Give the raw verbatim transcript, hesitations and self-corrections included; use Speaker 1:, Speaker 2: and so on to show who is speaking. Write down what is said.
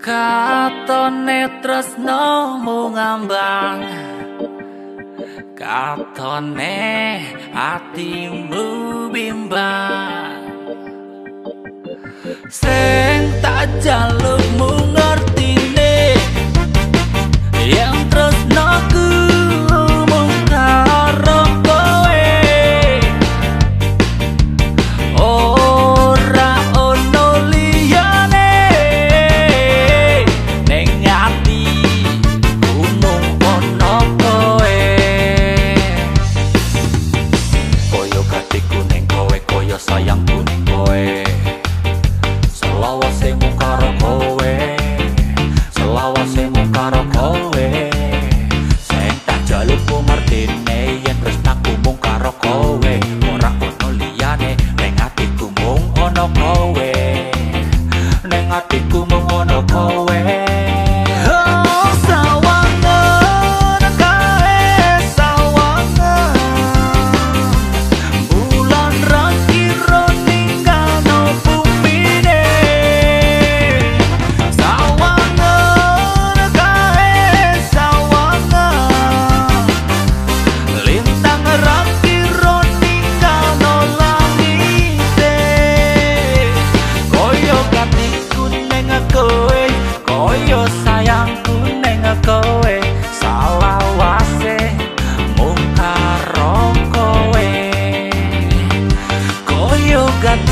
Speaker 1: Katone tresno mu ngambang, katone atimu bimbang. Sing tak jalukmu ngertine, yang tresnoku mung karo kowe. Ora ono liyane ning atiku mung ono kowe. Koyo gatiku ning kowe, koyo sayangku ning kowe. Selawase mung karo kowe, selawase mung karo kowe. Sing tak jalukku ngertine, yen tresnaku mung karo kowe. Ora ono liyane ning atiku mung ono kowe, ning atiku mung ono kowe. Oh, sawangan kae sawangan, bulan ra kira ninggalo bumine. Sawangan kae sawangan, lintang ra kira ninggalo langite. Koyo gatiku ning kowe, koyo sayangku ning kowe. Salawase mung karo kowe, koyo gatiku